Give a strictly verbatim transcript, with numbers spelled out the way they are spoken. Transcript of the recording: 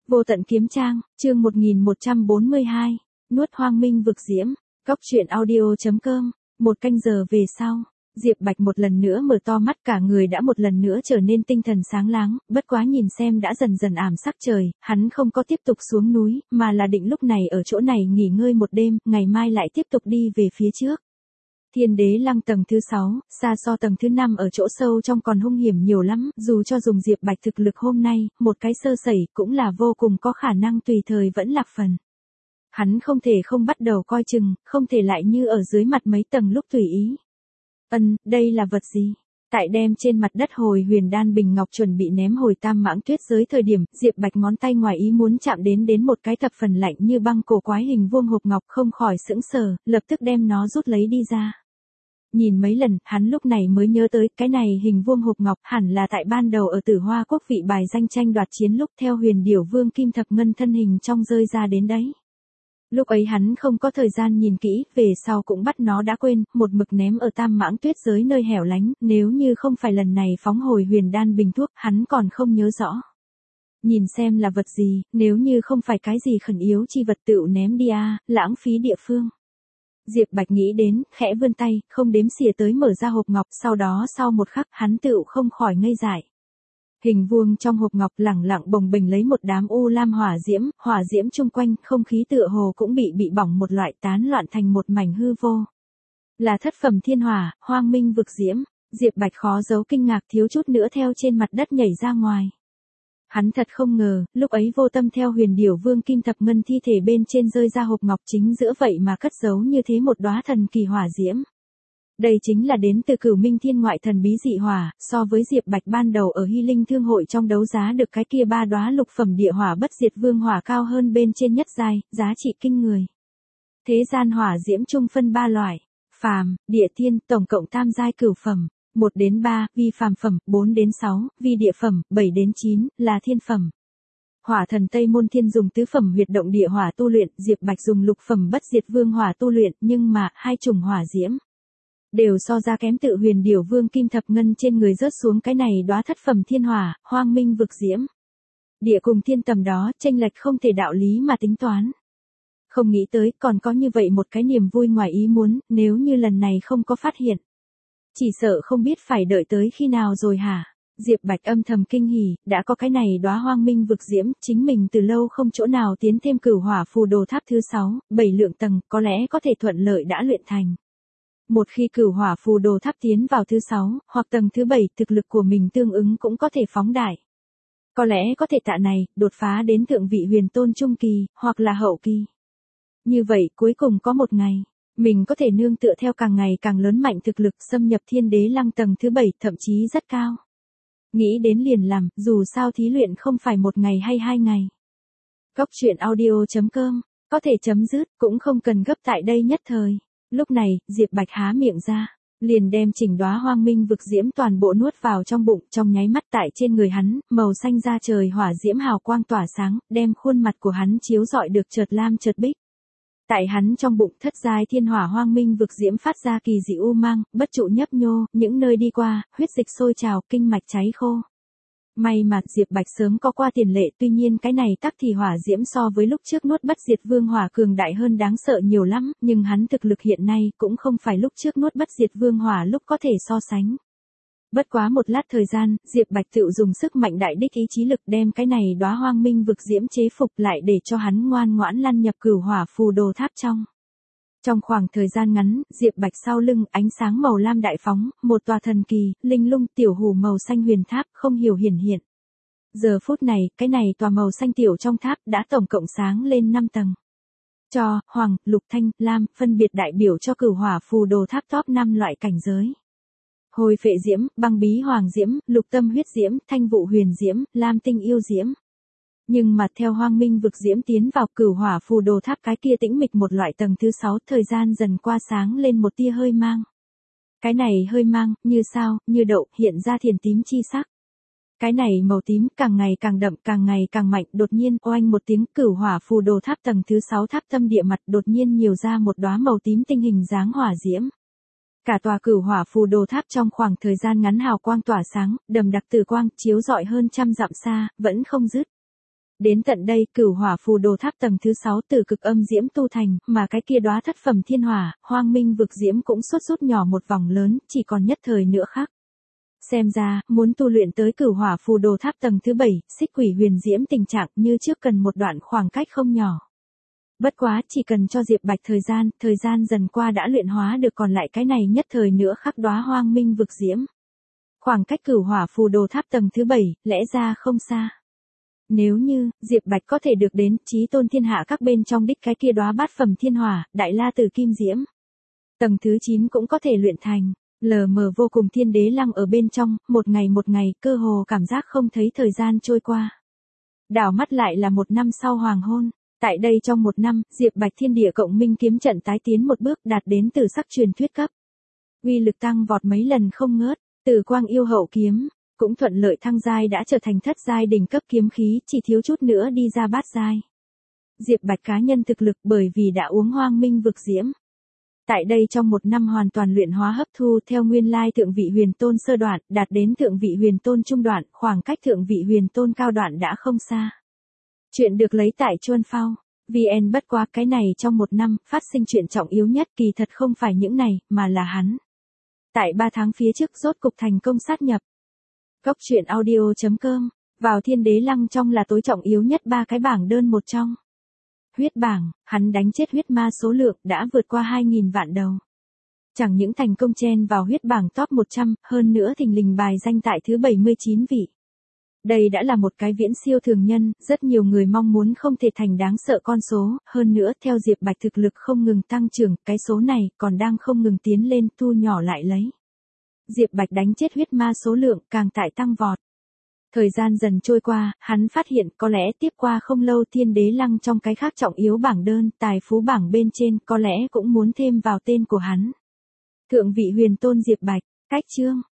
Vô tận kiếm trang, chương một nghìn một trăm bốn mươi hai, nuốt hoang minh vực diễm, cóc truyện audio.com, một canh giờ về sau, Diệp Bạch một lần nữa mở to mắt, cả người đã một lần nữa trở nên tinh thần sáng láng, bất quá nhìn xem đã dần dần ảm sắc trời, hắn không có tiếp tục xuống núi, mà là định lúc này ở chỗ này nghỉ ngơi một đêm, ngày mai lại tiếp tục đi về phía trước. Thiên đế lăng tầng thứ sáu, xa so tầng thứ năm ở chỗ sâu trong còn hung hiểm nhiều lắm, dù cho dùng Diệp Bạch thực lực hôm nay, một cái sơ sẩy cũng là vô cùng có khả năng tùy thời vẫn lạc phần. Hắn không thể không bắt đầu coi chừng, không thể lại như ở dưới mặt mấy tầng lúc tùy ý. Ân, đây là vật gì? Tại đem trên mặt đất hồi huyền đan bình ngọc chuẩn bị ném hồi tam mãng tuyết giới thời điểm, Diệp Bạch ngón tay ngoài ý muốn chạm đến đến một cái thập phần lạnh như băng cổ quái hình vuông hộp ngọc, không khỏi sững sờ, lập tức đem nó rút lấy đi ra. Nhìn mấy lần, hắn lúc này mới nhớ tới, cái này hình vuông hộp ngọc hẳn là tại ban đầu ở Tử Hoa Quốc vị bài danh tranh đoạt chiến lúc theo Huyền Điểu Vương Kim Thập Ngân thân hình trong rơi ra đến đấy. Lúc ấy hắn không có thời gian nhìn kỹ, về sau cũng bắt nó đã quên, một mực ném ở tam mãng tuyết giới nơi hẻo lánh, nếu như không phải lần này phóng hồi huyền đan bình thuốc, hắn còn không nhớ rõ. Nhìn xem là vật gì, nếu như không phải cái gì khẩn yếu chi vật tựu ném đi à, lãng phí địa phương. Diệp Bạch nghĩ đến, khẽ vươn tay, không đếm xỉa tới mở ra hộp ngọc, sau đó sau một khắc hắn tựu không khỏi ngây dại. Hình vuông trong hộp ngọc lẳng lặng bồng bềnh lấy một đám u lam hỏa diễm, hỏa diễm chung quanh, không khí tựa hồ cũng bị bị bỏng một loại, tán loạn thành một mảnh hư vô. Là thất phẩm thiên hỏa, hoang minh vực diễm, Diệp Bạch khó giấu kinh ngạc, thiếu chút nữa theo trên mặt đất nhảy ra ngoài. Hắn thật không ngờ, lúc ấy vô tâm theo Huyền Điểu Vương Kim Thập Ngân thi thể bên trên rơi ra hộp ngọc chính giữa vậy mà cất giấu như thế một đóa thần kỳ hỏa diễm. Đây chính là đến từ Cửu Minh Thiên ngoại thần bí dị hỏa, so với Diệp Bạch ban đầu ở Hy Linh Thương hội trong đấu giá được cái kia ba đóa lục phẩm địa hỏa bất diệt vương hỏa cao hơn bên trên nhất giai, giá trị kinh người. Thế gian hỏa diễm chung phân ba loại: phàm, địa thiên, tổng cộng tam giai cửu phẩm, một đến ba, vi phàm phẩm, bốn đến sáu, vi địa phẩm, bảy đến chín, là thiên phẩm. Hỏa thần Tây Môn Thiên dùng tứ phẩm huyệt động địa hỏa tu luyện, Diệp Bạch dùng lục phẩm bất diệt vương hỏa tu luyện, nhưng mà hai chủng hỏa diễm đều so ra kém tự Huyền Điểu Vương Kim Thập Ngân trên người rớt xuống cái này đóa thất phẩm thiên hỏa, hoang minh vực diễm. Địa cùng thiên tầm đó, chênh lệch không thể đạo lý mà tính toán. Không nghĩ tới, còn có như vậy một cái niềm vui ngoài ý muốn, nếu như lần này không có phát hiện. Chỉ sợ không biết phải đợi tới khi nào rồi hả? Diệp Bạch âm thầm kinh hỉ, đã có cái này đóa hoang minh vực diễm, chính mình từ lâu không chỗ nào tiến thêm Cửu Hỏa Phù Đồ Tháp thứ sáu, bảy lượng tầng, có lẽ có thể thuận lợi đã luyện thành. Một khi Cửu Hỏa Phù Đồ Tháp tiến vào thứ sáu, hoặc tầng thứ bảy, thực lực của mình tương ứng cũng có thể phóng đại. Có lẽ có thể tạ này, đột phá đến thượng vị huyền tôn trung kỳ, hoặc là hậu kỳ. Như vậy, cuối cùng có một ngày, mình có thể nương tựa theo càng ngày càng lớn mạnh thực lực xâm nhập thiên đế lăng tầng thứ bảy, thậm chí rất cao. Nghĩ đến liền làm, dù sao thí luyện không phải một ngày hay hai ngày. Cóc truyện audio.com, có thể chấm dứt, cũng không cần gấp tại đây nhất thời. Lúc này, Diệp Bạch há miệng ra, liền đem chỉnh đóa hoang minh vực diễm toàn bộ nuốt vào trong bụng, trong nháy mắt tại trên người hắn, màu xanh da trời hỏa diễm hào quang tỏa sáng, đem khuôn mặt của hắn chiếu rọi được chợt lam chợt bích. Tại hắn trong bụng thất giai thiên hỏa hoang minh vực diễm phát ra kỳ dị u mang, bất trụ nhấp nhô, những nơi đi qua, huyết dịch sôi trào, kinh mạch cháy khô. May mà Diệp Bạch sớm có qua tiền lệ, tuy nhiên cái này tắc thì hỏa diễm so với lúc trước nuốt bất diệt vương hỏa cường đại hơn đáng sợ nhiều lắm, nhưng hắn thực lực hiện nay cũng không phải lúc trước nuốt bất diệt vương hỏa lúc có thể so sánh. Bất quá một lát thời gian, Diệp Bạch tự dùng sức mạnh đại đích ý chí lực đem cái này đóa hoang minh vực diễm chế phục lại để cho hắn ngoan ngoãn lăn nhập Cửu Hỏa Phù Đồ Tháp trong. Trong khoảng thời gian ngắn, Diệp Bạch sau lưng ánh sáng màu lam đại phóng, một tòa thần kỳ, linh lung tiểu hủ màu xanh huyền tháp không hiểu hiển hiện. Giờ phút này, cái này tòa màu xanh tiểu trong tháp đã tổng cộng sáng lên năm tầng. Cho, hoàng, lục thanh, lam, phân biệt đại biểu cho Cửu Hỏa Phù Đồ Tháp top năm loại cảnh giới. Hồi phệ diễm, băng bí hoàng diễm, lục tâm huyết diễm, thanh vụ huyền diễm, lam tinh yêu diễm. Nhưng mà theo hoang minh vực diễm tiến vào Cửu Hỏa Phù Đồ Tháp cái kia tĩnh mịch một loại tầng thứ sáu, thời gian dần qua sáng lên một tia hơi mang. Cái này hơi mang, như sao, như đậu, hiện ra thiền tím chi sắc. Cái này màu tím càng ngày càng đậm, càng ngày càng mạnh, đột nhiên oanh một tiếng, Cửu Hỏa Phù Đồ Tháp tầng thứ sáu tháp tâm địa mặt đột nhiên nhiều ra một đóa màu tím tinh hình dáng hỏa diễm. Cả tòa Cửu Hỏa Phù Đồ Tháp trong khoảng thời gian ngắn hào quang tỏa sáng, đầm đặc tử quang, chiếu rọi hơn trăm dặm xa, vẫn không dứt. Đến tận đây, Cửu Hỏa Phù Đồ Tháp tầng thứ sáu từ cực âm diễm tu thành, mà cái kia đóa thất phẩm thiên hỏa, Hoang Minh vực diễm cũng xuất rút nhỏ một vòng lớn, chỉ còn nhất thời nữa khắc. Xem ra, muốn tu luyện tới Cửu Hỏa Phù Đồ Tháp tầng thứ bảy, Xích Quỷ Huyền Diễm tình trạng như trước cần một đoạn khoảng cách không nhỏ. Bất quá, chỉ cần cho Diệp Bạch thời gian, thời gian dần qua đã luyện hóa được còn lại cái này nhất thời nữa khắc đóa Hoang Minh vực diễm. Khoảng cách Cửu Hỏa Phù Đồ Tháp tầng thứ bảy, lẽ ra không xa. Nếu như, Diệp Bạch có thể được đến chí tôn thiên hạ các bên trong đích cái kia đóa bát phẩm thiên hỏa, đại la tử kim diễm. Tầng thứ chín cũng có thể luyện thành, lờ mờ vô cùng thiên đế lăng ở bên trong, một ngày một ngày, cơ hồ cảm giác không thấy thời gian trôi qua. Đảo mắt lại là một năm sau hoàng hôn, tại đây trong một năm, Diệp Bạch thiên địa cộng minh kiếm trận tái tiến một bước đạt đến từ sắc truyền thuyết cấp. Uy lực tăng vọt mấy lần không ngớt, từ quang yêu hậu kiếm. Cũng thuận lợi thăng giai đã trở thành thất giai đỉnh cấp kiếm khí, chỉ thiếu chút nữa đi ra bát giai. Diệp Bạch cá nhân thực lực bởi vì đã uống Hoang Minh vực diễm. Tại đây trong một năm hoàn toàn luyện hóa hấp thu theo nguyên lai thượng vị huyền tôn sơ đoạn, đạt đến thượng vị huyền tôn trung đoạn, khoảng cách thượng vị huyền tôn cao đoạn đã không xa. Chuyện được lấy tại Chuân Phao. vê en bất quá cái này trong một năm, phát sinh chuyện trọng yếu nhất kỳ thật không phải những này, mà là hắn. Tại ba tháng phía trước rốt cục thành công sát nhập. Cốc truyện audio chấm com, vào thiên đế lăng trong là tối trọng yếu nhất ba cái bảng đơn một trong. Huyết bảng, hắn đánh chết huyết ma số lượng đã vượt qua hai nghìn vạn đầu. Chẳng những thành công chen vào huyết bảng top một trăm, hơn nữa thình lình bài danh tại thứ bảy mươi chín vị. Đây đã là một cái viễn siêu thường nhân, rất nhiều người mong muốn không thể thành đáng sợ con số, hơn nữa theo Diệp Bạch thực lực không ngừng tăng trưởng, cái số này còn đang không ngừng tiến lên, thu nhỏ lại lấy. Diệp Bạch đánh chết huyết ma số lượng càng tại tăng vọt. Thời gian dần trôi qua, hắn phát hiện có lẽ tiếp qua không lâu thiên đế lăng trong cái khác trọng yếu bảng đơn, tài phú bảng bên trên có lẽ cũng muốn thêm vào tên của hắn. Thượng vị huyền tôn Diệp Bạch, cách chương.